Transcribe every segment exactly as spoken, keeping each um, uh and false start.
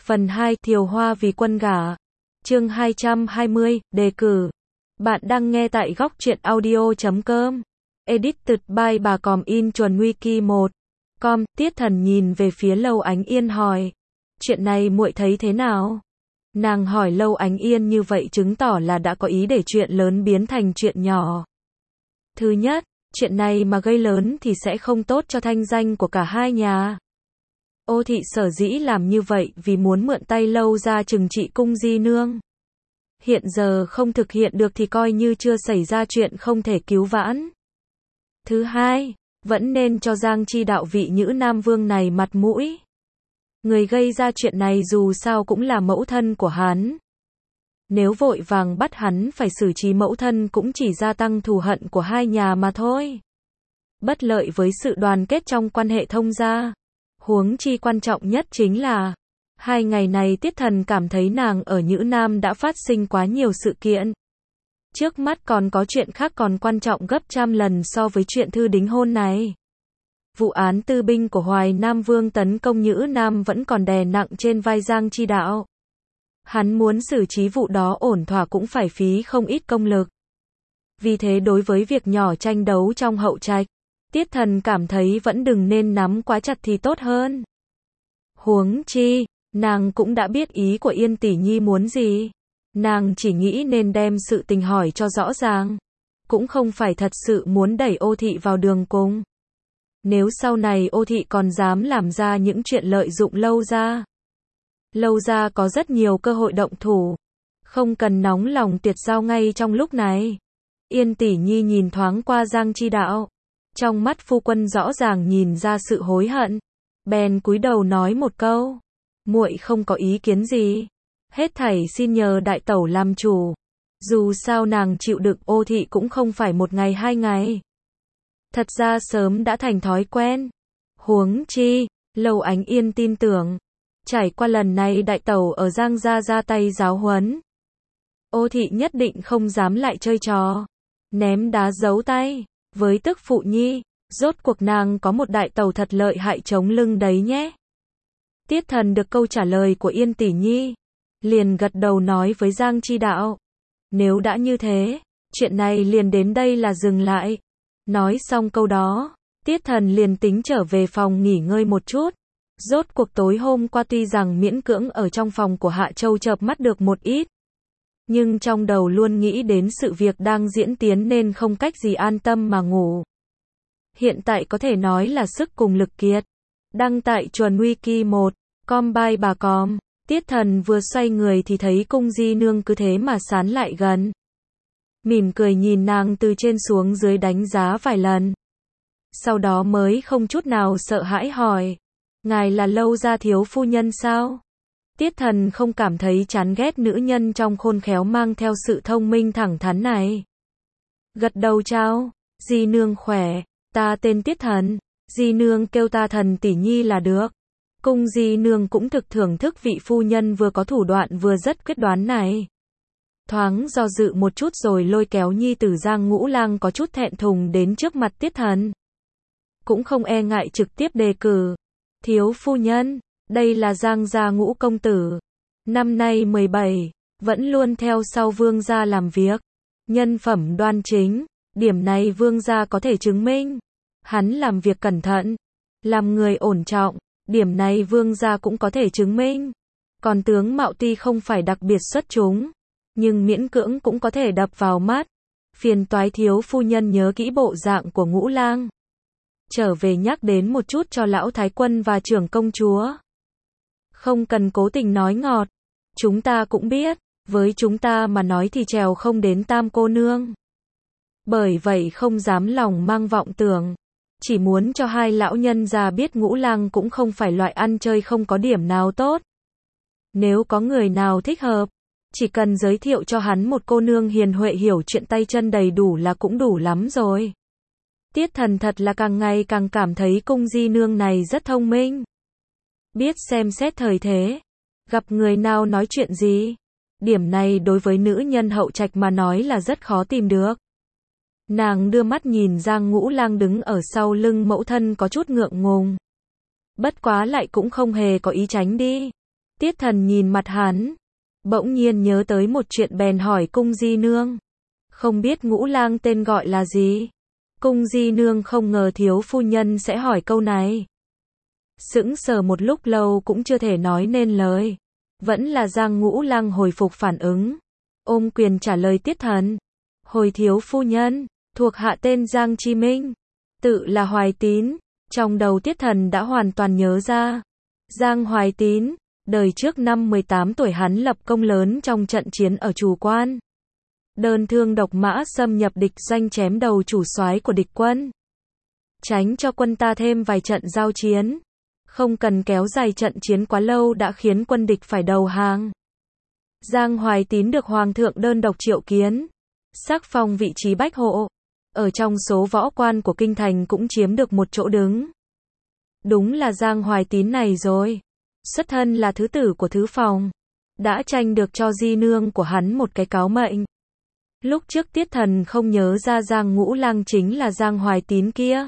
Phần hai, Thiều Hoa vì quân gả. Chương hai trăm hai mươi, đề cử. Bạn đang nghe tại góc truyện audio chấm com. Edited by bà Còm in chuẩn wiki một. Com, Tiết Thần nhìn về phía Lâu Ánh Yên hỏi. Chuyện này muội thấy thế nào? Nàng hỏi Lâu Ánh Yên như vậy chứng tỏ là đã có ý để chuyện lớn biến thành chuyện nhỏ. Thứ nhất, chuyện này mà gây lớn thì sẽ không tốt cho thanh danh của cả hai nhà. Ô thị sở dĩ làm như vậy vì muốn mượn tay Lâu ra trừng trị Cung Di Nương. Hiện giờ không thực hiện được thì coi như chưa xảy ra chuyện không thể cứu vãn. Thứ hai, vẫn nên cho Giang Chi Đạo vị Nhữ Nam Vương này mặt mũi. Người gây ra chuyện này dù sao cũng là mẫu thân của hắn. Nếu vội vàng bắt hắn phải xử trí mẫu thân cũng chỉ gia tăng thù hận của hai nhà mà thôi. Bất lợi với sự đoàn kết trong quan hệ thông gia. Huống chi quan trọng nhất chính là, hai ngày này Tiết Thần cảm thấy nàng ở Nhữ Nam đã phát sinh quá nhiều sự kiện. Trước mắt còn có chuyện khác còn quan trọng gấp trăm lần so với chuyện thư đính hôn này. Vụ án tư binh của Hoài Nam Vương tấn công Nhữ Nam vẫn còn đè nặng trên vai Giang Chi Đạo. Hắn muốn xử trí vụ đó ổn thỏa cũng phải phí không ít công lực. Vì thế đối với việc nhỏ tranh đấu trong hậu trạch, Tiết Thần cảm thấy vẫn đừng nên nắm quá chặt thì tốt hơn. Huống chi, nàng cũng đã biết ý của Yên tỷ nhi muốn gì. Nàng chỉ nghĩ nên đem sự tình hỏi cho rõ ràng. Cũng không phải thật sự muốn đẩy Ô thị vào đường cùng. Nếu sau này Ô thị còn dám làm ra những chuyện lợi dụng Lâu ra. Lâu ra có rất nhiều cơ hội động thủ. Không cần nóng lòng tuyệt giao ngay trong lúc này. Yên tỷ nhi nhìn thoáng qua Giang Chi Đạo. Trong mắt phu quân rõ ràng nhìn ra sự hối hận. Bèn cúi đầu nói một câu. Muội không có ý kiến gì. Hết thảy xin nhờ đại tẩu làm chủ. Dù sao nàng chịu đựng Ô thị cũng không phải một ngày hai ngày. Thật ra sớm đã thành thói quen. Huống chi, Lâu Ánh Yên tin tưởng. Trải qua lần này đại tẩu ở Giang gia ra tay giáo huấn. Ô thị nhất định không dám lại chơi trò. Ném đá giấu tay. Với tức phụ nhi, rốt cuộc nàng có một đại tẩu thật lợi hại chống lưng đấy nhé. Tiết Thần được câu trả lời của Yên tỷ nhi. Liền gật đầu nói với Giang Chi Đạo. Nếu đã như thế, chuyện này liền đến đây là dừng lại. Nói xong câu đó, Tiết Thần liền tính trở về phòng nghỉ ngơi một chút. Rốt cuộc tối hôm qua tuy rằng miễn cưỡng ở trong phòng của Hạ Châu chợp mắt được một ít. Nhưng trong đầu luôn nghĩ đến sự việc đang diễn tiến nên không cách gì an tâm mà ngủ. Hiện tại có thể nói là sức cùng lực kiệt. Đăng tại chuẩn wiki một, com by bà Còm. Tiết Thần vừa xoay người thì thấy Cung Di Nương cứ thế mà sán lại gần. Mỉm cười nhìn nàng từ trên xuống dưới đánh giá vài lần. Sau đó mới không chút nào sợ hãi hỏi. Ngài là Lâu gia thiếu phu nhân sao? Tiết Thần không cảm thấy chán ghét nữ nhân trong khôn khéo mang theo sự thông minh thẳng thắn này. Gật đầu chào. Di Nương khỏe. Ta tên Tiết Thần. Di Nương kêu ta Thần tỷ nhi là được. Cung Di Nương cũng thực thưởng thức vị phu nhân vừa có thủ đoạn vừa rất quyết đoán này. Thoáng do dự một chút rồi lôi kéo nhi tử Giang Ngũ Lang có chút thẹn thùng đến trước mặt Tiết Thần. Cũng không e ngại trực tiếp đề cử. Thiếu phu nhân, đây là Giang gia Ngũ công tử. Năm nay mười bảy, vẫn luôn theo sau vương gia làm việc. Nhân phẩm đoan chính, điểm này vương gia có thể chứng minh. Hắn làm việc cẩn thận, làm người ổn trọng, điểm này vương gia cũng có thể chứng minh. Còn tướng mạo tuy không phải đặc biệt xuất chúng, nhưng miễn cưỡng cũng có thể đập vào mắt. Phiền toái thiếu phu nhân nhớ kỹ bộ dạng của Ngũ Lang. Trở về nhắc đến một chút cho lão thái quân và trưởng công chúa. Không cần cố tình nói ngọt. Chúng ta cũng biết, với chúng ta mà nói thì trèo không đến tam cô nương. Bởi vậy không dám lòng mang vọng tưởng. Chỉ muốn cho hai lão nhân già biết Ngũ Lang cũng không phải loại ăn chơi không có điểm nào tốt. Nếu có người nào thích hợp, chỉ cần giới thiệu cho hắn một cô nương hiền huệ hiểu chuyện tay chân đầy đủ là cũng đủ lắm rồi. Tiết Thần thật là càng ngày càng cảm thấy Cung Di Nương này rất thông minh. Biết xem xét thời thế. Gặp người nào nói chuyện gì. Điểm này đối với nữ nhân hậu trạch mà nói là rất khó tìm được. Nàng đưa mắt nhìn Giang Ngũ Lang đứng ở sau lưng mẫu thân có chút ngượng ngùng. Bất quá lại cũng không hề có ý tránh đi. Tiết Thần nhìn mặt hắn, bỗng nhiên nhớ tới một chuyện bèn hỏi Cung Di Nương. Không biết Ngũ Lang tên gọi là gì? Cung Di Nương không ngờ thiếu phu nhân sẽ hỏi câu này. Sững sờ một lúc lâu cũng chưa thể nói nên lời. Vẫn là Giang Ngũ Lang hồi phục phản ứng. Ôm quyền trả lời Tiết Thần. Hồi thiếu phu nhân, thuộc hạ tên Giang Chi Minh. Tự là Hoài Tín. Trong đầu Tiết Thần đã hoàn toàn nhớ ra. Giang Hoài Tín, đời trước năm mười tám tuổi hắn lập công lớn trong trận chiến ở Trù Quan. Đơn thương độc mã xâm nhập địch doanh chém đầu chủ soái của địch quân. Tránh cho quân ta thêm vài trận giao chiến. Không cần kéo dài trận chiến quá lâu đã khiến quân địch phải đầu hàng. Giang Hoài Tín được Hoàng thượng đơn độc triệu kiến. Sắc phong vị trí bách hộ. Ở trong số võ quan của kinh thành cũng chiếm được một chỗ đứng. Đúng là Giang Hoài Tín này rồi. Xuất thân là thứ tử của thứ phòng. Đã tranh được cho di nương của hắn một cái cáo mệnh. Lúc trước Tiết Thần không nhớ ra Giang Ngũ Lang chính là Giang Hoài Tín kia.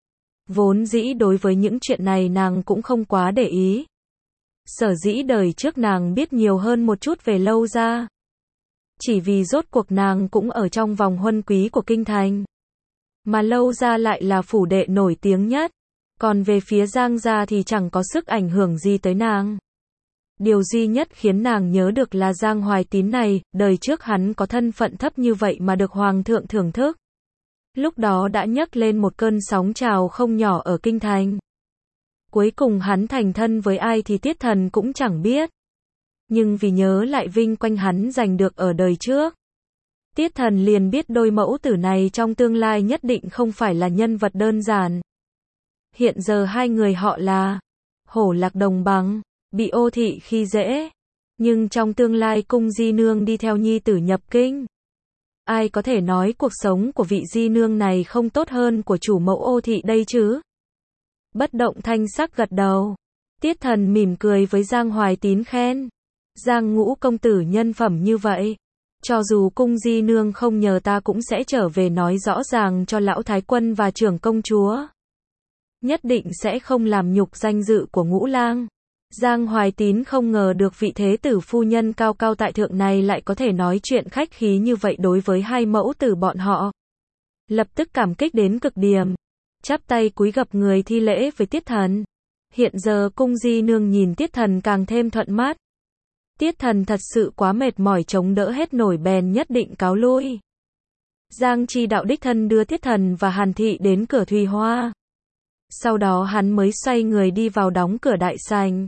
Vốn dĩ đối với những chuyện này nàng cũng không quá để ý. Sở dĩ đời trước nàng biết nhiều hơn một chút về Lâu gia. Chỉ vì rốt cuộc nàng cũng ở trong vòng huân quý của kinh thành. Mà Lâu gia lại là phủ đệ nổi tiếng nhất. Còn về phía Giang gia thì chẳng có sức ảnh hưởng gì tới nàng. Điều duy nhất khiến nàng nhớ được là Giang Hoài Tín này, đời trước hắn có thân phận thấp như vậy mà được Hoàng thượng thưởng thức. Lúc đó đã nhấc lên một cơn sóng trào không nhỏ ở kinh thành. Cuối cùng hắn thành thân với ai thì Tiết Thần cũng chẳng biết. Nhưng vì nhớ lại vinh quanh hắn giành được ở đời trước. Tiết Thần liền biết đôi mẫu tử này trong tương lai nhất định không phải là nhân vật đơn giản. Hiện giờ hai người họ là Hổ Lạc đồng bằng, bị Ô Thị khi dễ. Nhưng trong tương lai Cung Di Nương đi theo nhi tử nhập kinh. Ai có thể nói cuộc sống của vị Di Nương này không tốt hơn của chủ mẫu Ô Thị đây chứ? Bất động thanh sắc gật đầu. Tiết Thần mỉm cười với Giang Hoài Tín khen. Giang Ngũ công tử nhân phẩm như vậy. Cho dù Cung Di Nương không nhờ ta cũng sẽ trở về nói rõ ràng cho lão thái quân và trưởng công chúa. Nhất định sẽ không làm nhục danh dự của Ngũ Lang. Giang Hoài Tín không ngờ được vị thế tử phu nhân cao cao tại thượng này lại có thể nói chuyện khách khí như vậy đối với hai mẫu tử bọn họ. Lập tức cảm kích đến cực điểm. Chắp tay cúi gập người thi lễ với Tiết Thần. Hiện giờ Cung Di Nương nhìn Tiết Thần càng thêm thuận mắt. Tiết Thần thật sự quá mệt mỏi chống đỡ hết nổi bèn nhất định cáo lui. Giang Chi Đạo đích thân đưa Tiết Thần và Hàn Thị đến cửa Thùy Hoa. Sau đó hắn mới xoay người đi vào đóng cửa đại sảnh.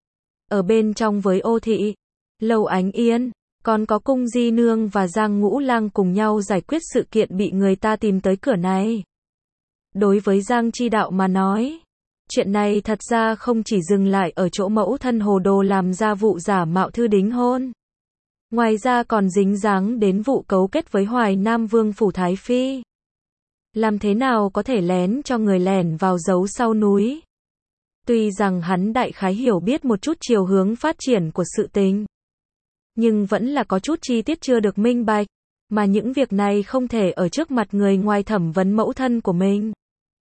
Ở bên trong với Ô Thị, Lâu Ánh Yên, còn có Cung Di Nương và Giang Ngũ Lang cùng nhau giải quyết sự kiện bị người ta tìm tới cửa này. Đối với Giang Chi Đạo mà nói, chuyện này thật ra không chỉ dừng lại ở chỗ mẫu thân hồ đồ làm ra vụ giả mạo thư đính hôn. Ngoài ra còn dính dáng đến vụ cấu kết với Hoài Nam Vương phủ Thái Phi. Làm thế nào có thể lén cho người lẻn vào giấu sau núi. Tuy rằng hắn đại khái hiểu biết một chút chiều hướng phát triển của sự tình. Nhưng vẫn là có chút chi tiết chưa được minh bạch. Mà những việc này không thể ở trước mặt người ngoài thẩm vấn mẫu thân của mình.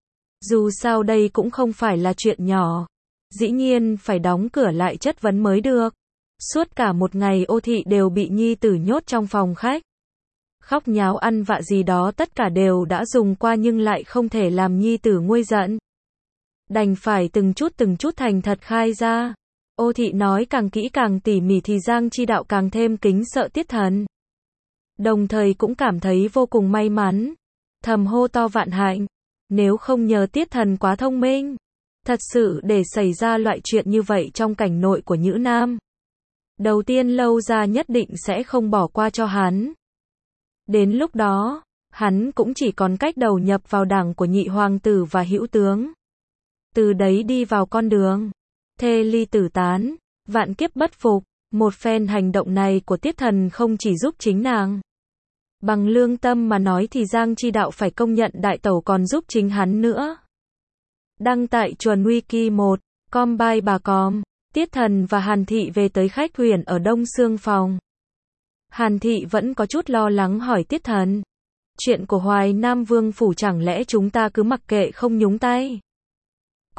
Dù sao đây cũng không phải là chuyện nhỏ. Dĩ nhiên phải đóng cửa lại chất vấn mới được. Suốt cả một ngày Ô Thị đều bị nhi tử nhốt trong phòng khách. Khóc nháo ăn vạ gì đó tất cả đều đã dùng qua nhưng lại không thể làm nhi tử nguôi giận. Đành phải từng chút từng chút thành thật khai ra. Ô Thị nói càng kỹ càng tỉ mỉ thì Giang Chi Đạo càng thêm kính sợ Tiết Thần. Đồng thời cũng cảm thấy vô cùng may mắn. Thầm hô to vạn hạnh. Nếu không nhờ Tiết Thần quá thông minh. Thật sự để xảy ra loại chuyện như vậy trong cảnh nội của Nhữ Nam. Đầu tiên Lâu gia nhất định sẽ không bỏ qua cho hắn. Đến lúc đó, hắn cũng chỉ còn cách đầu nhập vào đảng của nhị hoàng tử và hữu tướng. Từ đấy đi vào con đường thê ly tử tán, vạn kiếp bất phục. Một phen hành động này của Tiết Thần không chỉ giúp chính nàng. Bằng lương tâm mà nói thì Giang Chi Đạo phải công nhận đại tẩu còn giúp chính hắn nữa. Đăng tại Chuẩn Wiki một, com by bà com, Tiết Thần và Hàn Thị về tới khách huyền ở Đông Xương phòng. Hàn Thị vẫn có chút lo lắng hỏi Tiết Thần. Chuyện của Hoài Nam Vương phủ chẳng lẽ chúng ta cứ mặc kệ không nhúng tay?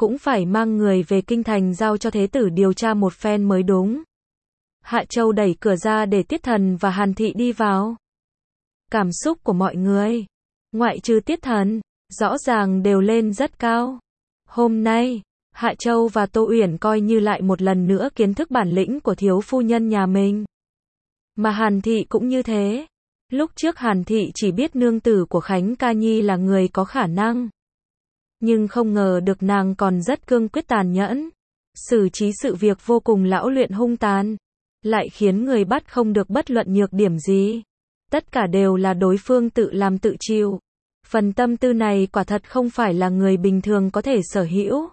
cũng phải mang người về kinh thành giao cho thế tử điều tra một phen mới đúng. Hạ Châu đẩy cửa ra để Tiết Thần và Hàn Thị đi vào. Cảm xúc của mọi người, ngoại trừ Tiết Thần, rõ ràng đều lên rất cao. Hôm nay, Hạ Châu và Tô Uyển coi như lại một lần nữa kiến thức bản lĩnh của thiếu phu nhân nhà mình. Mà Hàn Thị cũng như thế. Lúc trước Hàn Thị chỉ biết nương tử của Khánh Ca Nhi là người có khả năng. Nhưng không ngờ được nàng còn rất cương quyết tàn nhẫn. Xử trí sự việc vô cùng lão luyện hung tàn. Lại khiến người bắt không được bất luận nhược điểm gì. Tất cả đều là đối phương tự làm tự chịu. Phần tâm tư này quả thật không phải là người bình thường có thể sở hữu.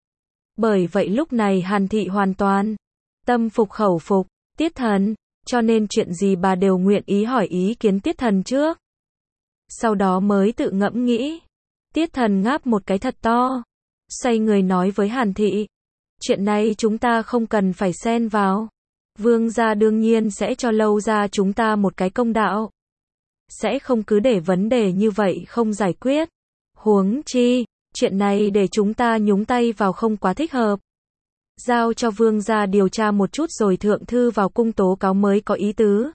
Bởi vậy lúc này Hàn Thị hoàn toàn tâm phục khẩu phục Tiết Thần, cho nên chuyện gì bà đều nguyện ý hỏi ý kiến Tiết Thần trước. Sau đó mới tự ngẫm nghĩ. Tiết Thần ngáp một cái thật to, xoay người nói với Hàn Thị, chuyện này chúng ta không cần phải xen vào. Vương gia đương nhiên sẽ cho Lâu gia chúng ta một cái công đạo. Sẽ không cứ để vấn đề như vậy không giải quyết. Huống chi, chuyện này để chúng ta nhúng tay vào không quá thích hợp. Giao cho vương gia điều tra một chút rồi thượng thư vào cung tố cáo mới có ý tứ.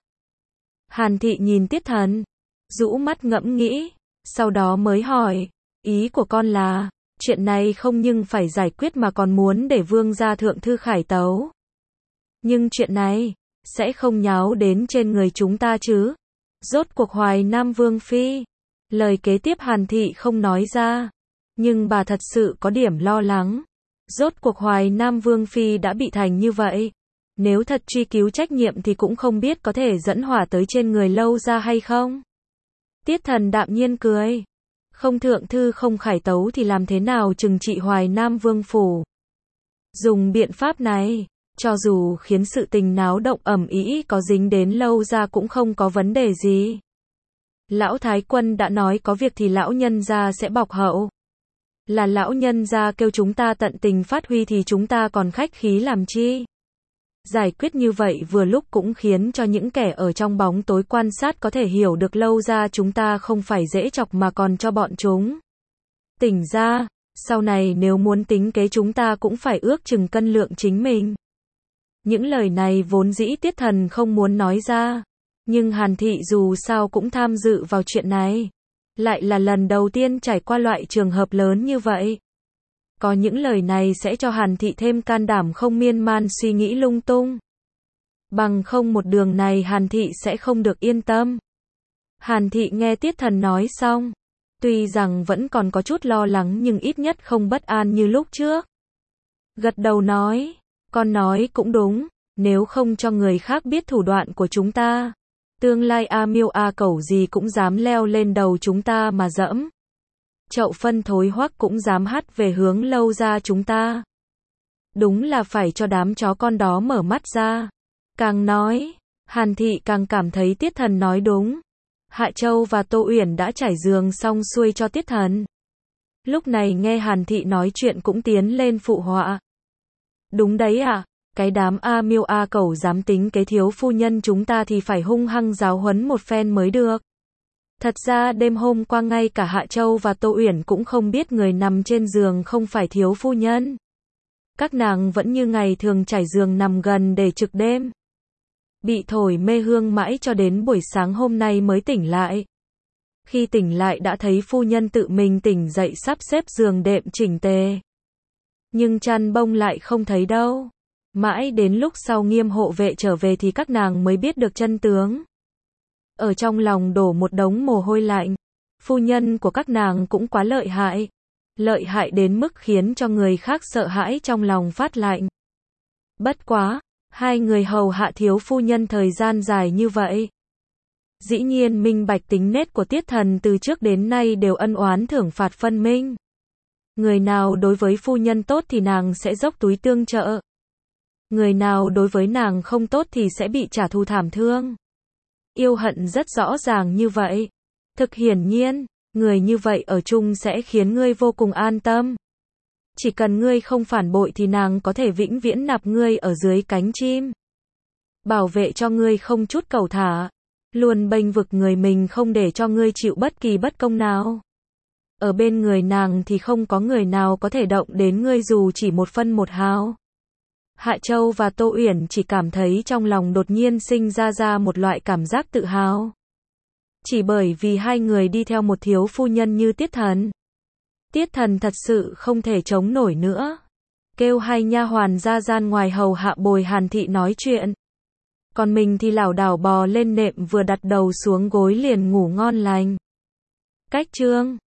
Hàn Thị nhìn Tiết Thần, rũ mắt ngẫm nghĩ, sau đó mới hỏi, ý của con là, chuyện này không nhưng phải giải quyết mà còn muốn để vương gia thượng thư khải tấu. Nhưng chuyện này, sẽ không nháo đến trên người chúng ta chứ. Rốt cuộc Hoài Nam Vương Phi. Lời kế tiếp Hàn Thị không nói ra. Nhưng bà thật sự có điểm lo lắng. Rốt cuộc Hoài Nam Vương Phi đã bị thành như vậy. Nếu thật truy cứu trách nhiệm thì cũng không biết có thể dẫn hỏa tới trên người Lâu gia hay không. Tiết Thần đạm nhiên cười. Không thượng thư không khải tấu thì làm thế nào trừng trị Hoài Nam Vương Phủ. Dùng biện pháp này, cho dù khiến sự tình náo động ầm ĩ có dính đến Lâu gia cũng không có vấn đề gì. Lão Thái Quân đã nói có việc thì lão nhân gia sẽ bọc hậu. Là lão nhân gia kêu chúng ta tận tình phát huy thì chúng ta còn khách khí làm chi. Giải quyết như vậy vừa lúc cũng khiến cho những kẻ ở trong bóng tối quan sát có thể hiểu được Lâu gia chúng ta không phải dễ chọc mà còn cho bọn chúng tỉnh ra. Sau này nếu muốn tính kế chúng ta cũng phải ước chừng cân lượng chính mình. Những lời này vốn dĩ Tiết Thần không muốn nói ra. Nhưng Hàn Thị dù sao cũng tham dự vào chuyện này. Lại là lần đầu tiên trải qua loại trường hợp lớn như vậy. Có những lời này sẽ cho Hàn Thị thêm can đảm không miên man suy nghĩ lung tung. Bằng không một đường này Hàn Thị sẽ không được yên tâm. Hàn Thị nghe Tiết Thần nói xong. Tuy rằng vẫn còn có chút lo lắng nhưng ít nhất không bất an như lúc trước. Gật đầu nói, con nói cũng đúng, nếu không cho người khác biết thủ đoạn của chúng ta. Tương lai A Miêu A Cẩu gì cũng dám leo lên đầu chúng ta mà dẫm. Chậu phân thối hoắc cũng dám hắt về hướng Lâu gia chúng ta. Đúng là phải cho đám chó con đó mở mắt ra. Càng nói, Hàn Thị càng cảm thấy Tiết Thần nói đúng. Hạ Châu và Tô Uyển đã trải giường xong xuôi cho Tiết Thần. Lúc này nghe Hàn Thị nói chuyện cũng tiến lên phụ họa. Đúng đấy ạ, à, cái đám A Miêu A Cẩu dám tính kế thiếu phu nhân chúng ta thì phải hung hăng giáo huấn một phen mới được. Thật ra đêm hôm qua ngay cả Hạ Châu và Tô Uyển cũng không biết người nằm trên giường không phải thiếu phu nhân. Các nàng vẫn như ngày thường trải giường nằm gần để trực đêm. Bị thổi mê hương mãi cho đến buổi sáng hôm nay mới tỉnh lại. Khi tỉnh lại đã thấy phu nhân tự mình tỉnh dậy sắp xếp giường đệm chỉnh tề. Nhưng chăn bông lại không thấy đâu. Mãi đến lúc sau Nghiêm hộ vệ trở về thì các nàng mới biết được chân tướng. Ở trong lòng đổ một đống mồ hôi lạnh. Phu nhân của các nàng cũng quá lợi hại. Lợi hại đến mức khiến cho người khác sợ hãi trong lòng phát lạnh. Bất quá, hai người hầu hạ thiếu phu nhân thời gian dài như vậy. Dĩ nhiên minh bạch tính nết của Tiết Thần từ trước đến nay đều ân oán thưởng phạt phân minh. Người nào đối với phu nhân tốt thì nàng sẽ dốc túi tương trợ. Người nào đối với nàng không tốt thì sẽ bị trả thù thảm thương. Yêu hận rất rõ ràng như vậy. Thực hiển nhiên, người như vậy ở chung sẽ khiến ngươi vô cùng an tâm. Chỉ cần ngươi không phản bội thì nàng có thể vĩnh viễn nạp ngươi ở dưới cánh chim. Bảo vệ cho ngươi không chút cầu thả. Luôn bênh vực người mình không để cho ngươi chịu bất kỳ bất công nào. Ở bên người nàng thì không có người nào có thể động đến ngươi dù chỉ một phân một hào. Hạ Châu và Tô Uyển chỉ cảm thấy trong lòng đột nhiên sinh ra ra một loại cảm giác tự hào. Chỉ bởi vì hai người đi theo một thiếu phu nhân như Tiết Thần. Tiết Thần thật sự không thể chống nổi nữa. Kêu hai nha hoàn ra gian ngoài hầu hạ bồi Hàn Thị nói chuyện. Còn mình thì lảo đảo bò lên nệm vừa đặt đầu xuống gối liền ngủ ngon lành. Cách chương